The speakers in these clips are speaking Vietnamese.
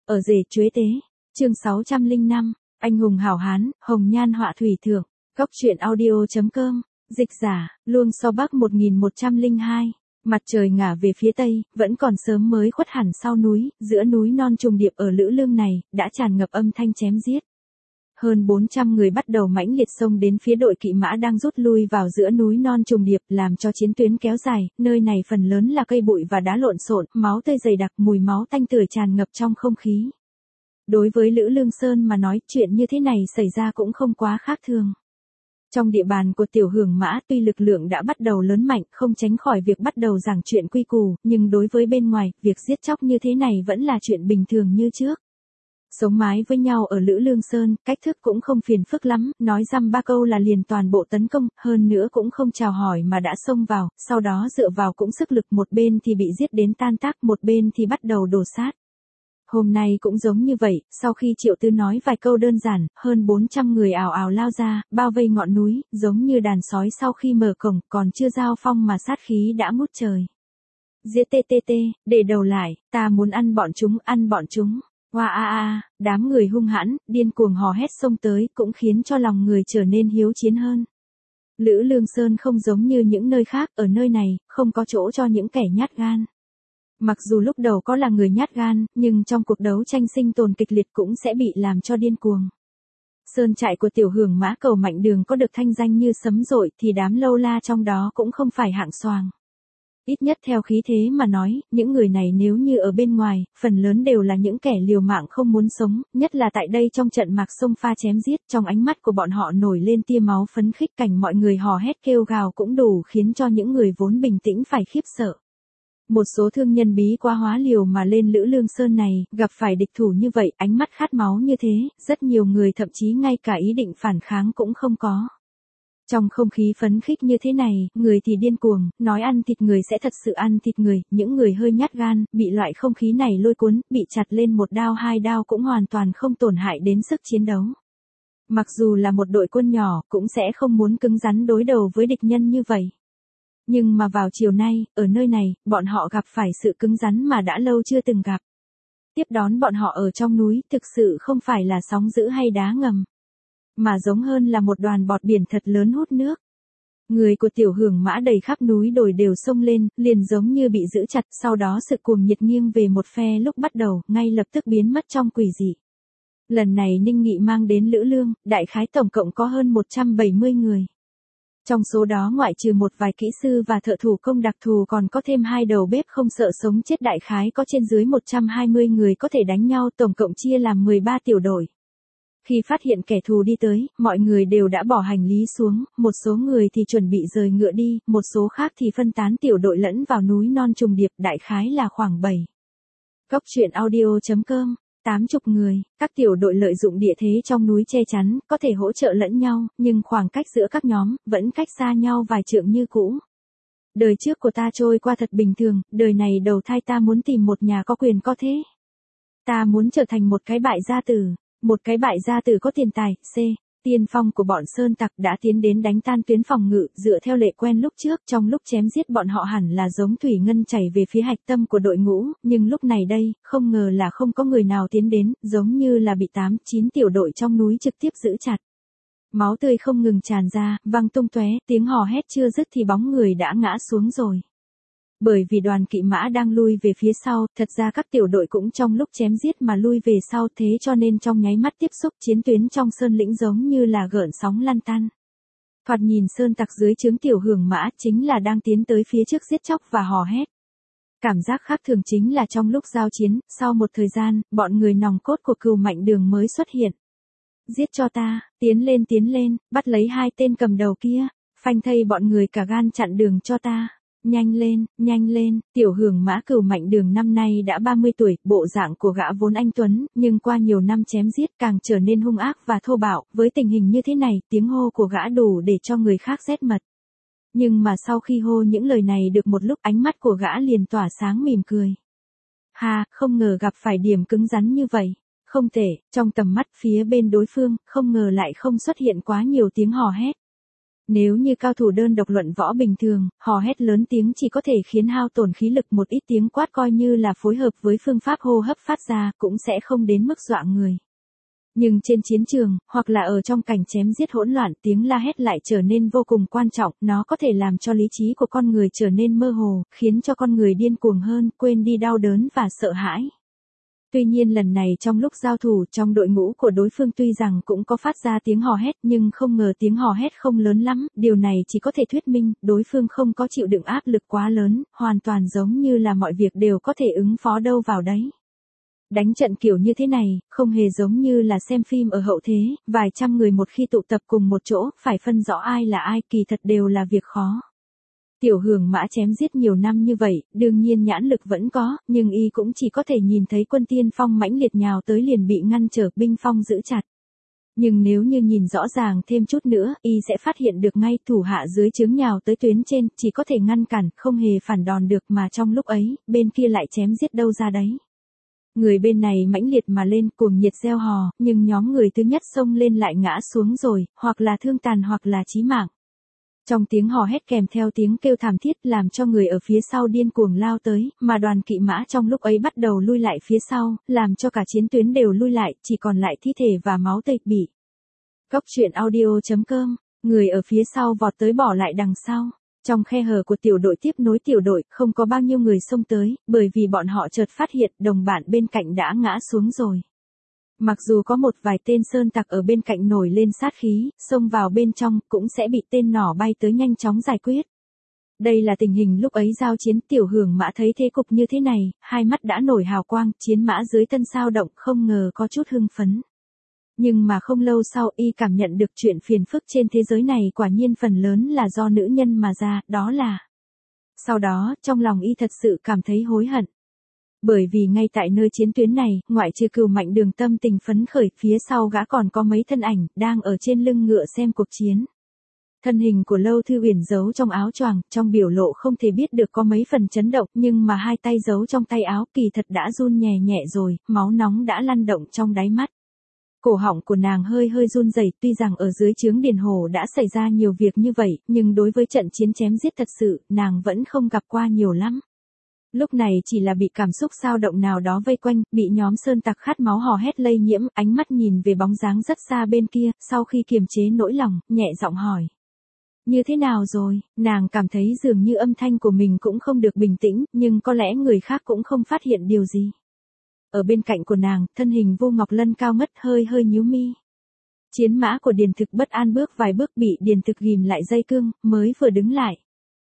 ở rể chuế tế. Chương 605, anh hùng hảo hán, hồng nhan họa thủy thượng. Góc truyện audio.com. Dịch giả, Luông So Bắc 1102. Mặt trời ngả về phía tây, vẫn còn sớm mới khuất hẳn sau núi, giữa núi non trùng điệp ở Lữ Lương này, đã tràn ngập âm thanh chém giết. Hơn 400 người bắt đầu mãnh liệt xông đến phía đội kỵ mã đang rút lui vào giữa núi non trùng điệp, làm cho chiến tuyến kéo dài, nơi này phần lớn là cây bụi và đá lộn xộn, máu tươi dày đặc, mùi máu tanh tưởi tràn ngập trong không khí. Đối với Lữ Lương Sơn mà nói, chuyện như thế này xảy ra cũng không quá khác thường. Trong địa bàn của Tiểu Hưởng Mã, tuy lực lượng đã bắt đầu lớn mạnh, không tránh khỏi việc bắt đầu giảng chuyện quy củ, nhưng đối với bên ngoài, việc giết chóc như thế này vẫn là chuyện bình thường như trước. Sống mái với nhau ở Lữ Lương Sơn, cách thức cũng không phiền phức lắm, nói dăm ba câu là liền toàn bộ tấn công, hơn nữa cũng không chào hỏi mà đã xông vào, sau đó dựa vào cũng sức lực, một bên thì bị giết đến tan tác, một bên thì bắt đầu đổ sát. Hôm nay cũng giống như vậy, sau khi Triệu Tư nói vài câu đơn giản, hơn 400 người ào ào lao ra, bao vây ngọn núi, giống như đàn sói sau khi mở cổng, còn chưa giao phong mà sát khí đã ngút trời. Giết TTT, để đầu lại, ta muốn ăn bọn chúng, ăn bọn chúng. Hoa a a, đám người hung hãn, điên cuồng hò hét xông tới, cũng khiến cho lòng người trở nên hiếu chiến hơn. Lữ Lương Sơn không giống như những nơi khác, ở nơi này, không có chỗ cho những kẻ nhát gan. Mặc dù lúc đầu có là người nhát gan, nhưng trong cuộc đấu tranh sinh tồn kịch liệt cũng sẽ bị làm cho điên cuồng. Sơn trại của Tiểu Hưởng Mã Cầu Mạnh Đường có được thanh danh như sấm rội, thì đám lâu la trong đó cũng không phải hạng xoàng. Ít nhất theo khí thế mà nói, những người này nếu như ở bên ngoài, phần lớn đều là những kẻ liều mạng không muốn sống, nhất là tại đây trong trận mạc sông pha chém giết, trong ánh mắt của bọn họ nổi lên tia máu phấn khích, cảnh mọi người hò hét kêu gào cũng đủ khiến cho những người vốn bình tĩnh phải khiếp sợ. Một số thương nhân bí quá hóa liều mà lên Lữ Lương Sơn này, gặp phải địch thủ như vậy, ánh mắt khát máu như thế, rất nhiều người thậm chí ngay cả ý định phản kháng cũng không có. Trong không khí phấn khích như thế này, người thì điên cuồng, nói ăn thịt người sẽ thật sự ăn thịt người, những người hơi nhát gan, bị loại không khí này lôi cuốn, bị chặt lên một đao hai đao cũng hoàn toàn không tổn hại đến sức chiến đấu. Mặc dù là một đội quân nhỏ, cũng sẽ không muốn cứng rắn đối đầu với địch nhân như vậy. Nhưng mà vào chiều nay, ở nơi này, bọn họ gặp phải sự cứng rắn mà đã lâu chưa từng gặp. Tiếp đón bọn họ ở trong núi, thực sự không phải là sóng dữ hay đá ngầm, mà giống hơn là một đoàn bọt biển thật lớn hút nước. Người của Tiểu Hưởng Mã đầy khắp núi đồi đều xông lên, liền giống như bị giữ chặt, sau đó sự cuồng nhiệt nghiêng về một phe lúc bắt đầu, ngay lập tức biến mất trong quỷ dị. Lần này Ninh Nghị mang đến Lữ Lương, đại khái tổng cộng có hơn 170 người. Trong số đó ngoại trừ một vài kỹ sư và thợ thủ công đặc thù còn có thêm 2 đầu bếp không sợ sống chết, đại khái có trên dưới 120 người có thể đánh nhau, tổng cộng chia làm 13 tiểu đội. Khi phát hiện kẻ thù đi tới, mọi người đều đã bỏ hành lý xuống, một số người thì chuẩn bị rời ngựa đi, một số khác thì phân tán tiểu đội lẫn vào núi non trùng điệp, đại khái là khoảng 7. Góc truyện audio.com. 80 người, các tiểu đội lợi dụng địa thế trong núi che chắn, có thể hỗ trợ lẫn nhau, nhưng khoảng cách giữa các nhóm, vẫn cách xa nhau vài trượng như cũ. Đời trước của ta trôi qua thật bình thường, đời này đầu thai ta muốn tìm một nhà có quyền có thế. Ta muốn trở thành một cái bại gia tử, một cái bại gia tử có tiền tài, tiên phong của bọn sơn tặc đã tiến đến đánh tan tuyến phòng ngự, dựa theo lệ quen lúc trước, trong lúc chém giết bọn họ hẳn là giống thủy ngân chảy về phía hạch tâm của đội ngũ, nhưng lúc này đây, không ngờ là không có người nào tiến đến, giống như là bị 8-9 tiểu đội trong núi trực tiếp giữ chặt. Máu tươi không ngừng tràn ra, văng tung tóe, tiếng hò hét chưa dứt thì bóng người đã ngã xuống rồi. Bởi vì đoàn kỵ mã đang lui về phía sau, thật ra các tiểu đội cũng trong lúc chém giết mà lui về sau, thế cho nên trong nháy mắt tiếp xúc, chiến tuyến trong sơn lĩnh giống như là gợn sóng lăn tăn. Thoạt nhìn sơn tặc dưới trướng Tiểu Hưởng Mã chính là đang tiến tới phía trước giết chóc và hò hét. Cảm giác khác thường chính là trong lúc giao chiến, sau một thời gian, bọn người nòng cốt của Cừu Mạnh Đường mới xuất hiện. Giết cho ta, tiến lên, bắt lấy 2 tên cầm đầu kia, phanh thây bọn người cả gan chặn đường cho ta. Nhanh lên, Tiểu Hưởng Mã Cừu Mạnh Đường năm nay đã 30 tuổi, bộ dạng của gã vốn anh tuấn, nhưng qua nhiều năm chém giết càng trở nên hung ác và thô bạo, với tình hình như thế này, tiếng hô của gã đủ để cho người khác rét mật. Nhưng mà sau khi hô những lời này được một lúc, ánh mắt của gã liền tỏa sáng mỉm cười. Ha, không ngờ gặp phải điểm cứng rắn như vậy. Không tệ, trong tầm mắt phía bên đối phương, không ngờ lại không xuất hiện quá nhiều tiếng hò hét. Nếu như cao thủ đơn độc luận võ bình thường, hò hét lớn tiếng chỉ có thể khiến hao tổn khí lực, một ít tiếng quát coi như là phối hợp với phương pháp hô hấp phát ra cũng sẽ không đến mức dọa người. Nhưng trên chiến trường, hoặc là ở trong cảnh chém giết hỗn loạn, tiếng la hét lại trở nên vô cùng quan trọng, nó có thể làm cho lý trí của con người trở nên mơ hồ, khiến cho con người điên cuồng hơn, quên đi đau đớn và sợ hãi. Tuy nhiên lần này trong lúc giao thủ, trong đội ngũ của đối phương tuy rằng cũng có phát ra tiếng hò hét, nhưng không ngờ tiếng hò hét không lớn lắm, điều này chỉ có thể thuyết minh, đối phương không có chịu đựng áp lực quá lớn, hoàn toàn giống như là mọi việc đều có thể ứng phó đâu vào đấy. Đánh trận kiểu như thế này, không hề giống như là xem phim ở hậu thế, vài trăm người một khi tụ tập cùng một chỗ, phải phân rõ ai là ai, kỳ thật đều là việc khó. Tiểu Hưởng Mã chém giết nhiều năm như vậy, đương nhiên nhãn lực vẫn có, nhưng y cũng chỉ có thể nhìn thấy quân tiên phong mãnh liệt nhào tới liền bị ngăn trở, binh phong giữ chặt. Nhưng nếu như nhìn rõ ràng thêm chút nữa, y sẽ phát hiện được ngay thủ hạ dưới trướng nhào tới tuyến trên, chỉ có thể ngăn cản, không hề phản đòn được, mà trong lúc ấy, bên kia lại chém giết đâu ra đấy. Người bên này mãnh liệt mà lên, cuồng nhiệt reo hò, nhưng nhóm người thứ nhất xông lên lại ngã xuống rồi, hoặc là thương tàn hoặc là chí mạng. Trong tiếng hò hét kèm theo tiếng kêu thảm thiết làm cho người ở phía sau điên cuồng lao tới, mà đoàn kỵ mã trong lúc ấy bắt đầu lui lại phía sau, làm cho cả chiến tuyến đều lui lại, chỉ còn lại thi thể và máu tươi bị. Cốc truyện audio.com, người ở phía sau vọt tới bỏ lại đằng sau. Trong khe hở của tiểu đội tiếp nối tiểu đội, không có bao nhiêu người xông tới, bởi vì bọn họ chợt phát hiện đồng bạn bên cạnh đã ngã xuống rồi. Mặc dù có một vài tên sơn tặc ở bên cạnh nổi lên sát khí, xông vào bên trong cũng sẽ bị tên nỏ bay tới nhanh chóng giải quyết. Đây là tình hình lúc ấy giao chiến. Tiểu Hưởng Mã thấy thế cục như thế này, hai mắt đã nổi hào quang, chiến mã dưới thân sao động, không ngờ có chút hưng phấn. Nhưng mà không lâu sau y cảm nhận được chuyện phiền phức trên thế giới này quả nhiên phần lớn là do nữ nhân mà ra, đó là. Sau đó, trong lòng y thật sự cảm thấy hối hận. Bởi vì ngay tại nơi chiến tuyến này, ngoại trừ Cửu Mạnh Đường tâm tình phấn khởi, phía sau gã còn có mấy thân ảnh, đang ở trên lưng ngựa xem cuộc chiến. Thân hình của Lâu Thư Uyển giấu trong áo choàng, trong biểu lộ không thể biết được có mấy phần chấn động, nhưng mà hai tay giấu trong tay áo kỳ thật đã run nhẹ nhẹ rồi, máu nóng đã lăn động trong đáy mắt. Cổ họng của nàng hơi hơi run rẩy, tuy rằng ở dưới trướng Điền Hổ đã xảy ra nhiều việc như vậy, nhưng đối với trận chiến chém giết thật sự, nàng vẫn không gặp qua nhiều lắm. Lúc này chỉ là bị cảm xúc xao động nào đó vây quanh, bị nhóm sơn tặc khát máu hò hét lây nhiễm, ánh mắt nhìn về bóng dáng rất xa bên kia, sau khi kiềm chế nỗi lòng, nhẹ giọng hỏi. Như thế nào rồi? Nàng cảm thấy dường như âm thanh của mình cũng không được bình tĩnh, nhưng có lẽ người khác cũng không phát hiện điều gì. Ở bên cạnh của nàng, thân hình Vu Ngọc Lân cao ngất hơi hơi nhíu mi. Chiến mã của Điền Thực bất an bước vài bước bị Điền Thực ghìm lại dây cương, mới vừa đứng lại.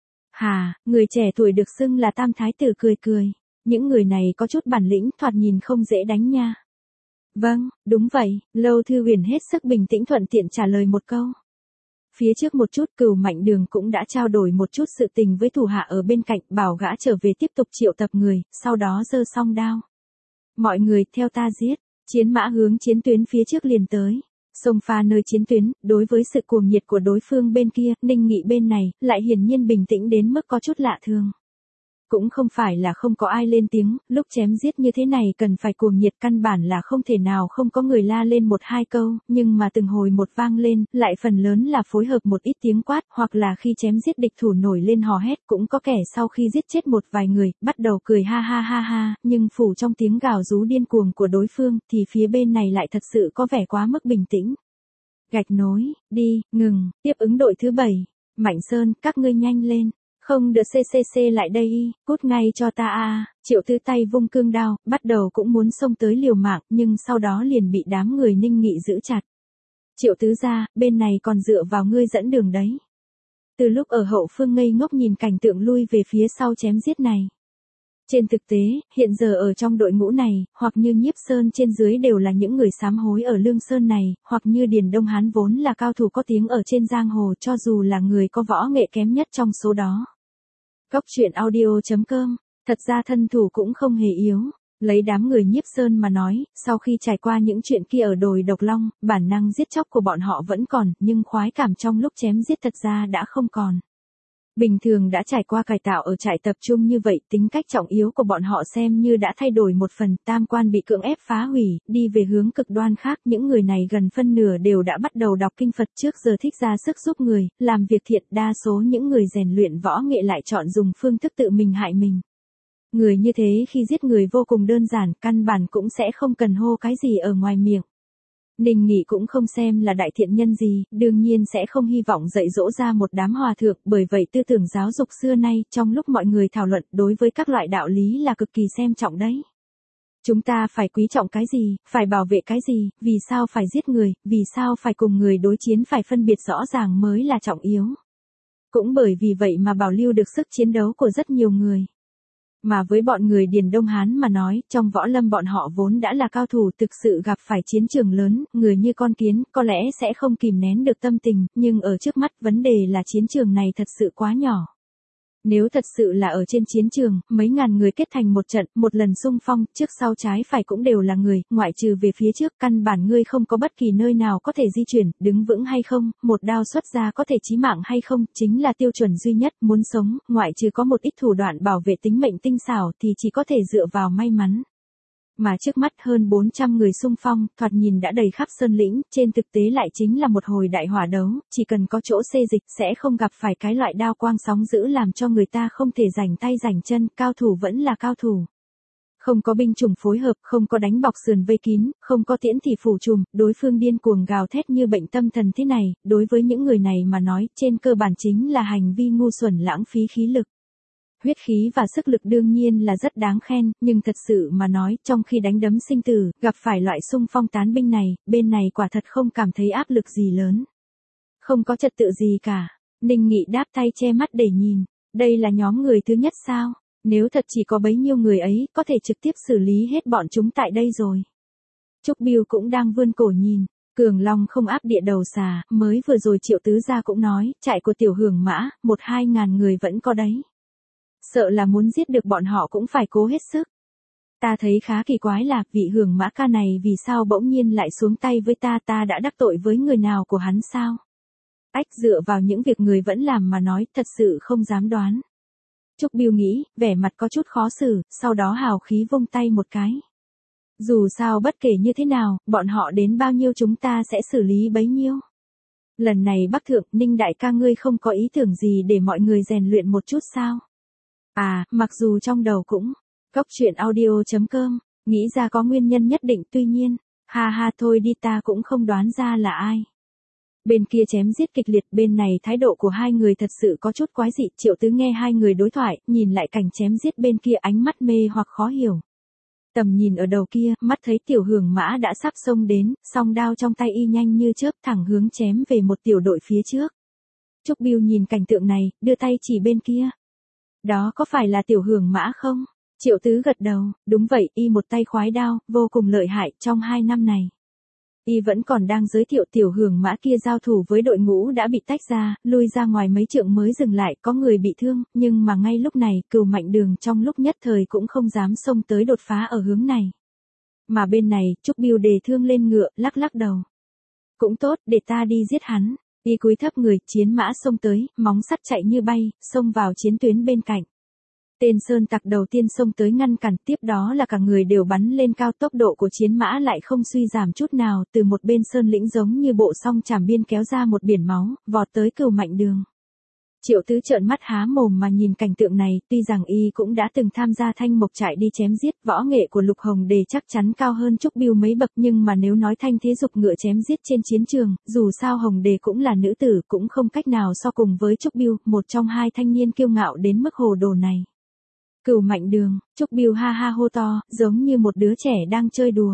Hà, người trẻ tuổi được xưng là Tam Thái Tử cười cười. Những người này có chút bản lĩnh, thoạt nhìn không dễ đánh nha. Vâng, đúng vậy, Lâu Thư Uyển hết sức bình tĩnh thuận tiện trả lời một câu. Phía trước một chút Cửu Mạnh Đường cũng đã trao đổi một chút sự tình với thủ hạ ở bên cạnh, bảo gã trở về tiếp tục triệu tập người, sau đó giơ song đao. Mọi người theo ta giết, chiến mã hướng chiến tuyến phía trước liền tới. Xông pha nơi chiến tuyến, đối với sự cuồng nhiệt của đối phương bên kia, Ninh Nghị bên này, lại hiển nhiên bình tĩnh đến mức có chút lạ thường. Cũng không phải là không có ai lên tiếng, lúc chém giết như thế này cần phải cuồng nhiệt, căn bản là không thể nào không có người la lên một hai câu, nhưng mà từng hồi một vang lên, lại phần lớn là phối hợp một ít tiếng quát, hoặc là khi chém giết địch thủ nổi lên hò hét, cũng có kẻ sau khi giết chết một vài người, bắt đầu cười ha ha ha ha, nhưng phủ trong tiếng gào rú điên cuồng của đối phương, thì phía bên này lại thật sự có vẻ quá mức bình tĩnh. Gạch nối, đi, ngừng, tiếp ứng đội thứ 7, Mạnh Sơn, các ngươi nhanh lên. Không được CCC lại đây y, cút ngay cho ta a. Triệu Tư tay vung cương đao, bắt đầu cũng muốn xông tới liều mạng, nhưng sau đó liền bị đám người Ninh Nghị giữ chặt. Triệu Tứ gia, bên này còn dựa vào ngươi dẫn đường đấy. Từ lúc ở hậu phương ngây ngốc nhìn cảnh tượng lui về phía sau chém giết này. Trên thực tế, hiện giờ ở trong đội ngũ này, hoặc như Nhiếp Sơn trên dưới đều là những người sám hối ở Lương Sơn này, hoặc như Điền Đông Hán vốn là cao thủ có tiếng ở trên giang hồ, cho dù là người có võ nghệ kém nhất trong số đó. Cốc truyện audio.com, thật ra thân thủ cũng không hề yếu. Lấy đám người Nhiếp Sơn mà nói, sau khi trải qua những chuyện kia ở đồi Độc Long, bản năng giết chóc của bọn họ vẫn còn, nhưng khoái cảm trong lúc chém giết thật ra đã không còn. Bình thường đã trải qua cải tạo ở trại tập trung như vậy, tính cách trọng yếu của bọn họ xem như đã thay đổi một phần, tam quan bị cưỡng ép phá hủy, đi về hướng cực đoan khác. Những người này gần phân nửa đều đã bắt đầu đọc kinh Phật, trước giờ thích ra sức giúp người, làm việc thiện. Đa số những người rèn luyện võ nghệ lại chọn dùng phương thức tự mình hại mình. Người như thế khi giết người vô cùng đơn giản, căn bản cũng sẽ không cần hô cái gì ở ngoài miệng. Ninh Nghị cũng không xem là đại thiện nhân gì, đương nhiên sẽ không hy vọng dạy dỗ ra một đám hòa thượng, bởi vậy tư tưởng giáo dục xưa nay, trong lúc mọi người thảo luận đối với các loại đạo lý là cực kỳ xem trọng đấy. Chúng ta phải quý trọng cái gì, phải bảo vệ cái gì, vì sao phải giết người, vì sao phải cùng người đối chiến, phải phân biệt rõ ràng mới là trọng yếu. Cũng bởi vì vậy mà bảo lưu được sức chiến đấu của rất nhiều người. Mà với bọn người Điền Đông Hán mà nói, trong võ lâm bọn họ vốn đã là cao thủ, thực sự gặp phải chiến trường lớn, người như con kiến, có lẽ sẽ không kìm nén được tâm tình, nhưng ở trước mắt vấn đề là chiến trường này thật sự quá nhỏ. Nếu thật sự là ở trên chiến trường, mấy ngàn người kết thành một trận, một lần xung phong, trước sau trái phải cũng đều là người, ngoại trừ về phía trước, căn bản ngươi không có bất kỳ nơi nào có thể di chuyển, đứng vững hay không, một đao xuất ra có thể chí mạng hay không, chính là tiêu chuẩn duy nhất, muốn sống, ngoại trừ có một ít thủ đoạn bảo vệ tính mệnh tinh xảo thì chỉ có thể dựa vào may mắn. Mà trước mắt hơn 400 người xung phong, thoạt nhìn đã đầy khắp sơn lĩnh, trên thực tế lại chính là một hồi đại hỏa đấu, chỉ cần có chỗ xê dịch sẽ không gặp phải cái loại đao quang sóng dữ làm cho người ta không thể rảnh tay rảnh chân, cao thủ vẫn là cao thủ. Không có binh chủng phối hợp, không có đánh bọc sườn vây kín, không có tiễn thì phủ trùm, đối phương điên cuồng gào thét như bệnh tâm thần thế này, đối với những người này mà nói, trên cơ bản chính là hành vi ngu xuẩn lãng phí khí lực. Huyết khí và sức lực đương nhiên là rất đáng khen, nhưng thật sự mà nói, trong khi đánh đấm sinh tử, gặp phải loại xung phong tán binh này, bên này quả thật không cảm thấy áp lực gì lớn. Không có trật tự gì cả. Ninh Nghị đáp tay che mắt để nhìn. Đây là nhóm người thứ nhất sao? Nếu thật chỉ có bấy nhiêu người ấy, có thể trực tiếp xử lý hết bọn chúng tại đây rồi. Trúc Biêu cũng đang vươn cổ nhìn. Cường Long không áp địa đầu xà, mới vừa rồi Triệu Tứ Gia cũng nói, trại của Tiểu Hưởng Mã, 1-2 ngàn người vẫn có đấy. Sợ là muốn giết được bọn họ cũng phải cố hết sức. Ta thấy khá kỳ quái là, vị Hưởng Mã ca này vì sao bỗng nhiên lại xuống tay với ta, ta đã đắc tội với người nào của hắn sao? Ách, dựa vào những việc người vẫn làm mà nói, thật sự không dám đoán. Trúc Biêu nghĩ, vẻ mặt có chút khó xử, sau đó hào khí vung tay một cái. Dù sao bất kể như thế nào, bọn họ đến bao nhiêu chúng ta sẽ xử lý bấy nhiêu. Lần này Bắc Thượng, Ninh đại ca ngươi không có ý tưởng gì để mọi người rèn luyện một chút sao? À, mặc dù trong đầu cũng, coctruyện.audio.com, nghĩ ra có nguyên nhân nhất định, tuy nhiên, ha ha thôi đi, ta cũng không đoán ra là ai. Bên kia chém giết kịch liệt, bên này thái độ của hai người thật sự có chút quái dị. Triệu Tứ nghe hai người đối thoại, nhìn lại cảnh chém giết bên kia, ánh mắt mê hoặc khó hiểu. Tầm nhìn ở đầu kia, mắt thấy Tiểu Hưởng Mã đã sắp xông đến, song đao trong tay y nhanh như chớp, thẳng hướng chém về một tiểu đội phía trước. Trúc Biêu nhìn cảnh tượng này, đưa tay chỉ bên kia. Đó có phải là Tiểu Hưởng Mã không? Triệu Tứ gật đầu, đúng vậy, y một tay khoái đao, vô cùng lợi hại. Trong 2 năm này, y vẫn còn đang giới thiệu Tiểu Hưởng Mã kia giao thủ với đội ngũ đã bị tách ra, lui ra ngoài mấy trượng mới dừng lại, có người bị thương, nhưng mà ngay lúc này, Cừu Mạnh Đường trong lúc nhất thời cũng không dám xông tới đột phá ở hướng này. Mà bên này, Trúc Biêu đề thương lên ngựa, lắc lắc đầu. Cũng tốt, để ta đi giết hắn. Y cúi thấp người, chiến mã xông tới, móng sắt chạy như bay, xông vào chiến tuyến bên cạnh. Tên sơn tặc đầu tiên xông tới ngăn cản, tiếp đó là cả người đều bắn lên cao, tốc độ của chiến mã lại không suy giảm chút nào, từ một bên sơn lĩnh giống như bộ song chảm biên kéo ra một biển máu, vọt tới Cừu Mạnh Đường. Triệu Tứ trợn mắt há mồm mà nhìn cảnh tượng này, tuy rằng y cũng đã từng tham gia Thanh Mộc trại đi chém giết, võ nghệ của Lục Hồng Đề chắc chắn cao hơn Trúc Biêu mấy bậc, nhưng mà nếu nói thanh thế dục ngựa chém giết trên chiến trường, dù sao Hồng Đề cũng là nữ tử, cũng không cách nào so cùng với Trúc Biêu, một trong hai thanh niên kiêu ngạo đến mức hồ đồ này. Cừu Mạnh Đường, Trúc Biêu ha ha hô to, giống như một đứa trẻ đang chơi đùa.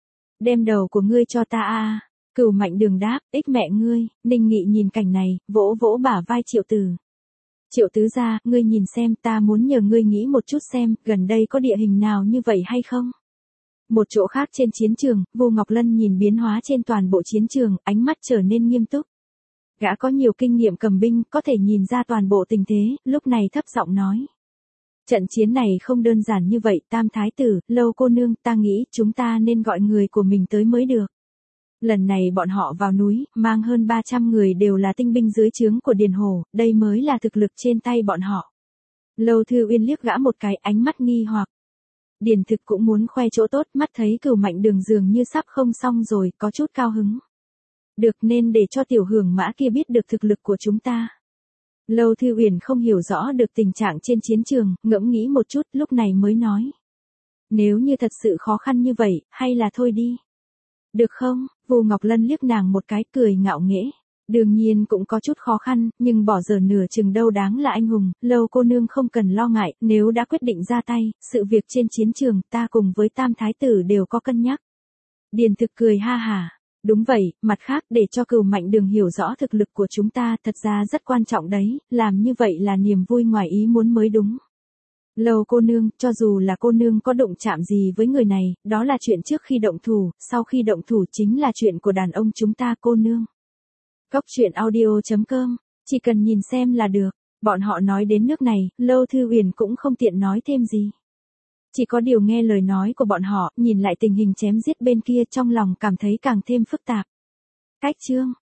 Đem đầu của ngươi cho ta a. Cừu Mạnh Đường đáp, ích mẹ ngươi. Ninh Nghị nhìn cảnh này, vỗ vỗ bả vai Triệu Tử. Triệu Tứ gia, ngươi nhìn xem, ta muốn nhờ ngươi nghĩ một chút xem, gần đây có địa hình nào như vậy hay không? Một chỗ khác trên chiến trường, Vô Ngọc Lân nhìn biến hóa trên toàn bộ chiến trường, ánh mắt trở nên nghiêm túc. Gã có nhiều kinh nghiệm cầm binh, có thể nhìn ra toàn bộ tình thế, lúc này thấp giọng nói. Trận chiến này không đơn giản như vậy, Tam Thái Tử, Lâu cô nương, ta nghĩ chúng ta nên gọi người của mình tới mới được. Lần này bọn họ vào núi, mang hơn 300 người đều là tinh binh dưới trướng của Điền Hổ, đây mới là thực lực trên tay bọn họ. Lâu Thư Uyên liếc gã một cái, ánh mắt nghi hoặc. Điền Thực cũng muốn khoe chỗ tốt, mắt thấy Cửu Mạnh Đường dường như sắp không xong rồi, có chút cao hứng. Được, nên để cho tiểu hưởng mã kia biết được thực lực của chúng ta. Lâu Thư Uyển không hiểu rõ được tình trạng trên chiến trường, ngẫm nghĩ một chút, lúc này mới nói. Nếu như thật sự khó khăn như vậy, hay là thôi đi. Được không? Vu Ngọc Lân liếc nàng một cái, cười ngạo nghễ. Đương nhiên cũng có chút khó khăn, nhưng bỏ giờ nửa chừng đâu đáng là anh hùng, Lâu cô nương không cần lo ngại, nếu đã quyết định ra tay, sự việc trên chiến trường, ta cùng với Tam Thái tử đều có cân nhắc. Điền Thực cười ha hả. Đúng vậy, mặt khác để cho Cửu Mạnh Đường hiểu rõ thực lực của chúng ta thật ra rất quan trọng đấy, làm như vậy là niềm vui ngoài ý muốn mới đúng. Lâu cô nương, cho dù là cô nương có động chạm gì với người này, đó là chuyện trước khi động thủ, sau khi động thủ chính là chuyện của đàn ông chúng ta cô nương. Cốc truyện audio.com, chỉ cần nhìn xem là được. Bọn họ nói đến nước này, Lâu Thư Uyển cũng không tiện nói thêm gì. Chỉ có điều nghe lời nói của bọn họ, nhìn lại tình hình chém giết bên kia trong lòng cảm thấy càng thêm phức tạp. Cách chương